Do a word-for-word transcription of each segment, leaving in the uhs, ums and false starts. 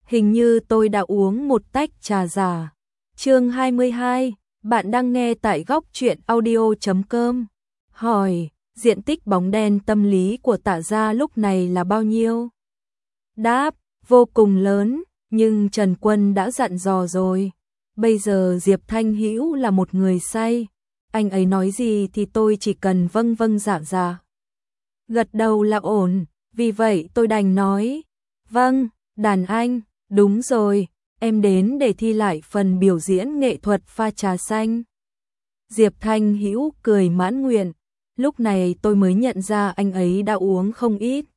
Hình như tôi đã uống một tách trà giả. Chương hai mươi hai, bạn đang nghe tại góc truyện audio chấm com. Hỏi, diện tích bóng đen tâm lý của Tạ gia lúc này là bao nhiêu? Đáp, vô cùng lớn, nhưng Trần Quân đã dặn dò rồi. Bây giờ Diệp Thanh Hữu là một người say, anh ấy nói gì thì tôi chỉ cần vâng vâng dạ dạ. Gật đầu là ổn, vì vậy tôi đành nói, vâng, đàn anh, đúng rồi, em đến để thi lại phần biểu diễn nghệ thuật pha trà xanh. Diệp Thanh Hữu cười mãn nguyện, lúc này tôi mới nhận ra anh ấy đã uống không ít.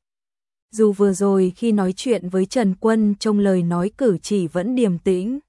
Dù vừa rồi khi nói chuyện với Trần Quân trong lời nói cử chỉ vẫn điềm tĩnh,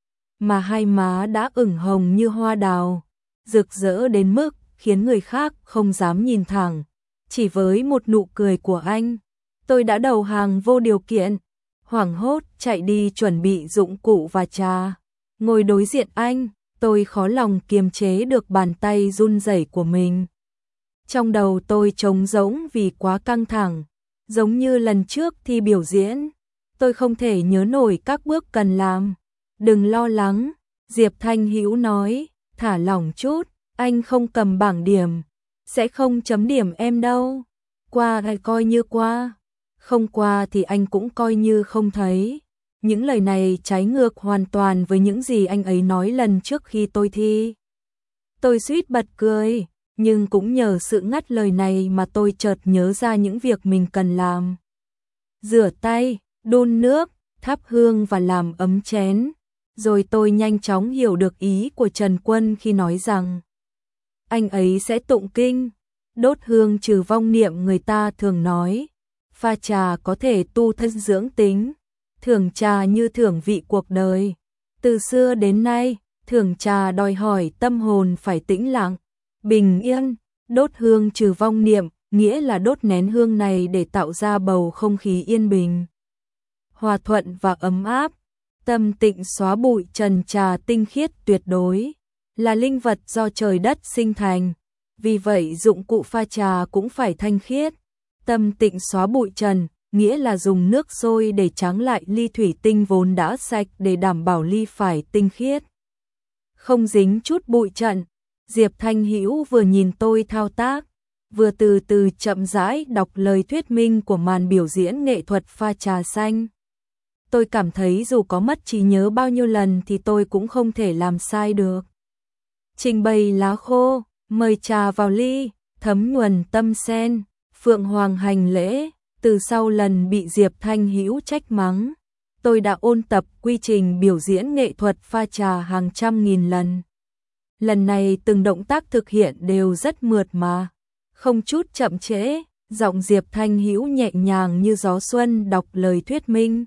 mà hai má đã ửng hồng như hoa đào, rực rỡ đến mức khiến người khác không dám nhìn thẳng. Chỉ với một nụ cười của anh, tôi đã đầu hàng vô điều kiện, hoảng hốt chạy đi chuẩn bị dụng cụ và trà. Ngồi đối diện anh, tôi khó lòng kiềm chế được bàn tay run rẩy của mình. Trong đầu tôi trống rỗng vì quá căng thẳng, giống như lần trước thi biểu diễn, tôi không thể nhớ nổi các bước cần làm. Đừng lo lắng, Diệp Thanh Hữu nói, thả lỏng chút, anh không cầm bảng điểm, sẽ không chấm điểm em đâu. Qua hay coi như qua, không qua thì anh cũng coi như không thấy. Những lời này trái ngược hoàn toàn với những gì anh ấy nói lần trước khi tôi thi. Tôi suýt bật cười, nhưng cũng nhờ sự ngắt lời này mà tôi chợt nhớ ra những việc mình cần làm. Rửa tay, đun nước, thắp hương và làm ấm chén. Rồi tôi nhanh chóng hiểu được ý của Trần Quân khi nói rằng anh ấy sẽ tụng kinh, đốt hương trừ vong niệm. Người ta thường nói, pha trà có thể tu thân dưỡng tính, thưởng trà như thưởng vị cuộc đời. Từ xưa đến nay, thưởng trà đòi hỏi tâm hồn phải tĩnh lặng, bình yên. Đốt hương trừ vong niệm, nghĩa là đốt nén hương này để tạo ra bầu không khí yên bình, hòa thuận và ấm áp. Tâm tịnh xóa bụi trần, trà tinh khiết tuyệt đối, là linh vật do trời đất sinh thành. Vì vậy dụng cụ pha trà cũng phải thanh khiết. Tâm tịnh xóa bụi trần, nghĩa là dùng nước sôi để tráng lại ly thủy tinh vốn đã sạch để đảm bảo ly phải tinh khiết, không dính chút bụi trần. Diệp Thanh Hữu vừa nhìn tôi thao tác, vừa từ từ chậm rãi đọc lời thuyết minh của màn biểu diễn nghệ thuật pha trà xanh. Tôi cảm thấy dù có mất trí nhớ bao nhiêu lần thì tôi cũng không thể làm sai được. Trình bày lá khô, mời trà vào ly, thấm nhuần tâm sen, phượng hoàng hành lễ. Từ sau lần bị Diệp Thanh Hữu trách mắng, tôi đã ôn tập quy trình biểu diễn nghệ thuật pha trà hàng trăm nghìn lần. Lần này từng động tác thực hiện đều rất mượt mà, không chút chậm trễ. Giọng Diệp Thanh Hữu nhẹ nhàng như gió xuân đọc lời thuyết minh.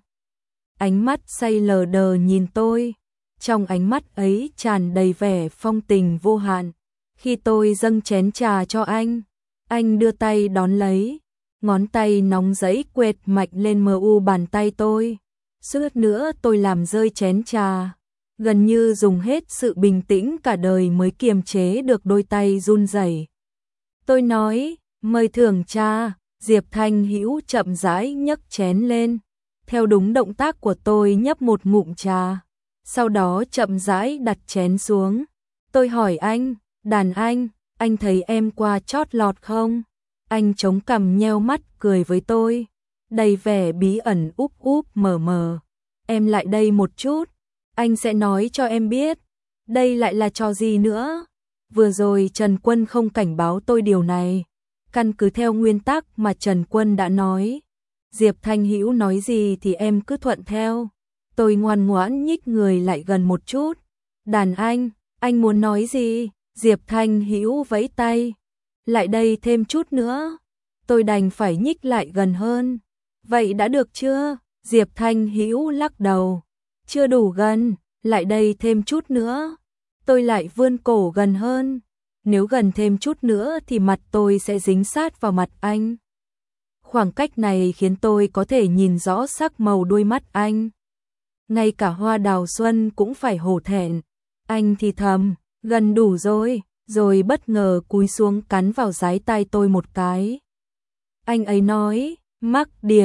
Ánh mắt say lờ đờ nhìn tôi, trong ánh mắt ấy tràn đầy vẻ phong tình vô hạn. Khi tôi dâng chén trà cho anh, anh đưa tay đón lấy, ngón tay nóng rẫy quệt mạnh lên mờ u bàn tay tôi. Suýt nữa tôi làm rơi chén trà, gần như dùng hết sự bình tĩnh cả đời mới kiềm chế được đôi tay run rẩy. Tôi nói, mời thưởng trà. Diệp Thanh Hữu chậm rãi nhấc chén lên, theo đúng động tác của tôi nhấp một ngụm trà, sau đó chậm rãi đặt chén xuống. Tôi hỏi anh, đàn anh, anh thấy em qua chót lọt không? Anh chống cằm nheo mắt cười với tôi, đầy vẻ bí ẩn úp úp mờ mờ. Em lại đây một chút, anh sẽ nói cho em biết. Đây lại là trò gì nữa? Vừa rồi Trần Quân không cảnh báo tôi điều này. Căn cứ theo nguyên tắc mà Trần Quân đã nói, Diệp Thanh Hữu nói gì thì em cứ thuận theo. Tôi ngoan ngoãn nhích người lại gần một chút. Đàn anh, anh muốn nói gì? Diệp Thanh Hữu vẫy tay, lại đây thêm chút nữa. Tôi đành phải nhích lại gần hơn. Vậy đã được chưa? Diệp Thanh Hữu lắc đầu, chưa đủ gần, lại đây thêm chút nữa. Tôi lại vươn cổ gần hơn. Nếu gần thêm chút nữa thì mặt tôi sẽ dính sát vào mặt anh. Khoảng cách này khiến tôi có thể nhìn rõ sắc màu đôi mắt anh. Ngay cả hoa đào xuân cũng phải hổ thẹn. Anh thì thầm, gần đủ rồi, rồi bất ngờ cúi xuống cắn vào dái tay tôi một cái. Anh ấy nói, mắc điểm,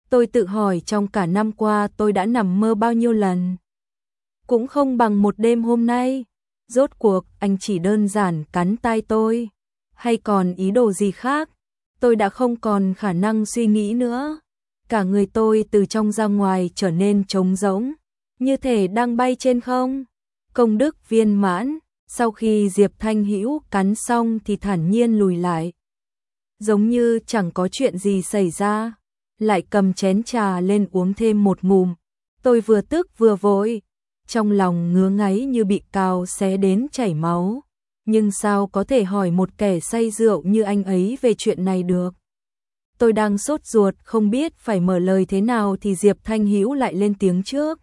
Tôi tự hỏi trong cả năm qua tôi đã nằm mơ bao nhiêu lần. Cũng không bằng một đêm hôm nay. Rốt cuộc anh chỉ đơn giản cắn tai tôi, hay còn ý đồ gì khác? Tôi đã không còn khả năng suy nghĩ nữa. Cả người tôi từ trong ra ngoài trở nên trống rỗng, như thể đang bay trên không. Công đức viên mãn. Sau khi Diệp Thanh Hữu cắn xong thì thản nhiên lùi lại, giống như chẳng có chuyện gì xảy ra, lại cầm chén trà lên uống thêm một ngụm. Tôi vừa tức vừa vội, trong lòng ngứa ngáy như bị cào xé đến chảy máu. Nhưng sao có thể hỏi một kẻ say rượu như anh ấy về chuyện này được? Tôi đang sốt ruột không biết phải mở lời thế nào thì Diệp Thanh Hữu lại lên tiếng trước.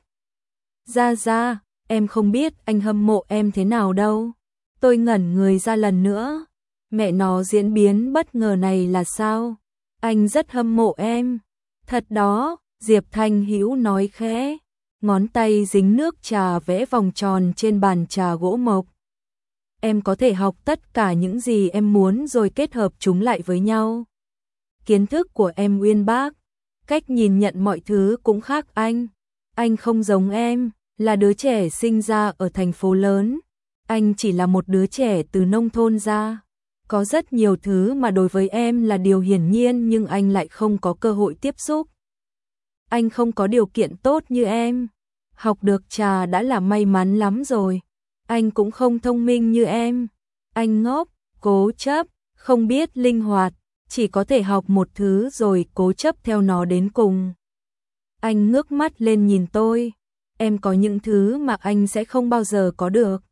Ra ra, em không biết anh hâm mộ em thế nào đâu. Tôi ngẩn người ra lần nữa. Mẹ nó, diễn biến bất ngờ này là sao? Anh rất hâm mộ em. Thật đó, Diệp Thanh Hữu nói khẽ, ngón tay dính nước trà vẽ vòng tròn trên bàn trà gỗ mộc. Em có thể học tất cả những gì em muốn rồi kết hợp chúng lại với nhau. Kiến thức của em uyên bác, cách nhìn nhận mọi thứ cũng khác anh. Anh không giống em, là đứa trẻ sinh ra ở thành phố lớn. Anh chỉ là một đứa trẻ từ nông thôn ra. Có rất nhiều thứ mà đối với em là điều hiển nhiên nhưng anh lại không có cơ hội tiếp xúc. Anh không có điều kiện tốt như em. Học được trà đã là may mắn lắm rồi. Anh cũng không thông minh như em. Anh ngốc, cố chấp, không biết linh hoạt, chỉ có thể học một thứ rồi cố chấp theo nó đến cùng. Anh ngước mắt lên nhìn tôi. Em có những thứ mà anh sẽ không bao giờ có được.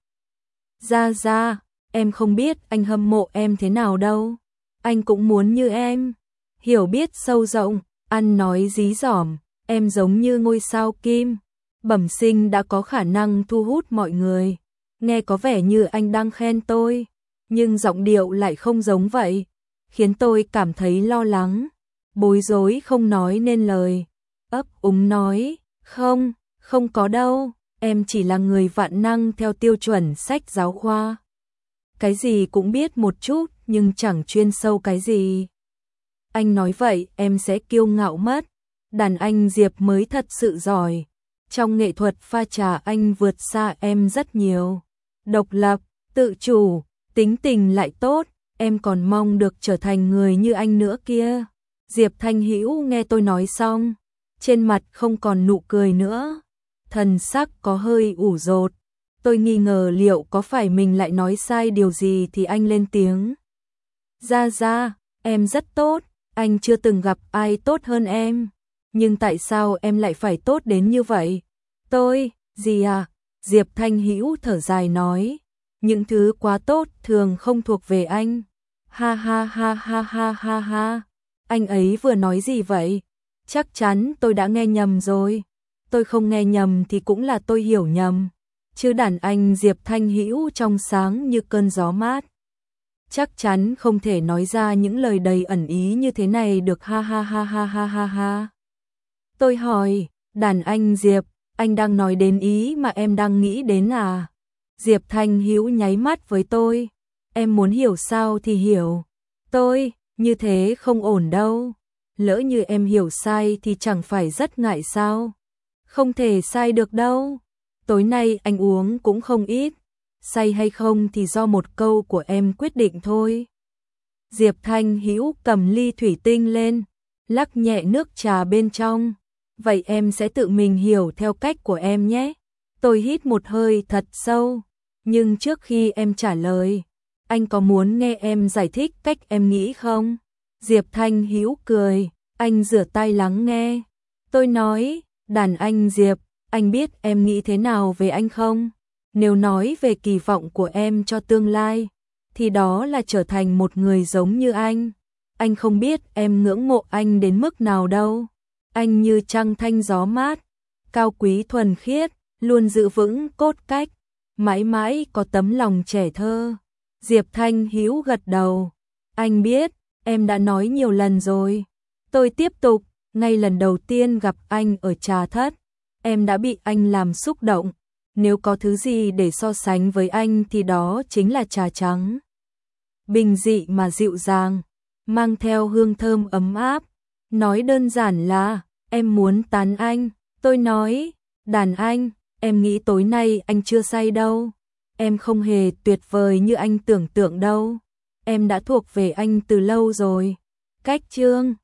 Ra ra, em không biết anh hâm mộ em thế nào đâu. Anh cũng muốn như em. Hiểu biết sâu rộng, ăn nói dí dỏm, em giống như ngôi sao kim. Bẩm sinh đã có khả năng thu hút mọi người. Nghe có vẻ như anh đang khen tôi, nhưng giọng điệu lại không giống vậy, khiến tôi cảm thấy lo lắng, bối rối không nói nên lời. Ấp úng nói, không, không có đâu, em chỉ là người vạn năng theo tiêu chuẩn sách giáo khoa. Cái gì cũng biết một chút nhưng chẳng chuyên sâu cái gì. Anh nói vậy em sẽ kiêu ngạo mất. Đàn anh Diệp mới thật sự giỏi. Trong nghệ thuật pha trà anh vượt xa em rất nhiều. Độc lập, tự chủ, tính tình lại tốt, em còn mong được trở thành người như anh nữa kia. Diệp Thanh Hữu nghe tôi nói xong, trên mặt không còn nụ cười nữa, thần sắc có hơi ủ rột. Tôi nghi ngờ liệu có phải mình lại nói sai điều gì thì anh lên tiếng. Ra ra, em rất tốt, anh chưa từng gặp ai tốt hơn em. Nhưng tại sao em lại phải tốt đến như vậy? Tôi, gì à? Diệp Thanh Hữu thở dài nói, những thứ quá tốt thường không thuộc về anh. Ha ha ha ha ha ha ha. Anh ấy vừa nói gì vậy? Chắc chắn tôi đã nghe nhầm rồi. Tôi không nghe nhầm thì cũng là tôi hiểu nhầm. Chứ đàn anh Diệp Thanh Hữu trong sáng như cơn gió mát. Chắc chắn không thể nói ra những lời đầy ẩn ý như thế này được, ha ha ha ha ha ha ha. Tôi hỏi, đàn anh Diệp, anh đang nói đến ý mà em đang nghĩ đến à? Diệp Thanh Hữu nháy mắt với tôi. Em muốn hiểu sao thì hiểu. Tôi, như thế không ổn đâu. Lỡ như em hiểu sai thì chẳng phải rất ngại sao? Không thể sai được đâu. Tối nay anh uống cũng không ít. Say hay không thì do một câu của em quyết định thôi. Diệp Thanh Hữu cầm ly thủy tinh lên, lắc nhẹ nước trà bên trong. Vậy em sẽ tự mình hiểu theo cách của em nhé. Tôi hít một hơi thật sâu. Nhưng trước khi em trả lời, anh có muốn nghe em giải thích cách em nghĩ không? Diệp Thanh Hữu cười, anh rửa tay lắng nghe. Tôi nói, đàn anh Diệp, anh biết em nghĩ thế nào về anh không? Nếu nói về kỳ vọng của em cho tương lai, thì đó là trở thành một người giống như anh. Anh không biết em ngưỡng mộ anh đến mức nào đâu. Anh như trăng thanh gió mát, cao quý thuần khiết, luôn giữ vững cốt cách, mãi mãi có tấm lòng trẻ thơ. Diệp Thanh Hữu gật đầu. Anh biết, em đã nói nhiều lần rồi. Tôi tiếp tục, ngay lần đầu tiên gặp anh ở trà thất, em đã bị anh làm xúc động. Nếu có thứ gì để so sánh với anh thì đó chính là trà trắng. Bình dị mà dịu dàng, mang theo hương thơm ấm áp. Nói đơn giản là, em muốn tán anh. Tôi nói, đàn anh, em nghĩ tối nay anh chưa say đâu. Em không hề tuyệt vời như anh tưởng tượng đâu. Em đã thuộc về anh từ lâu rồi. Cách chương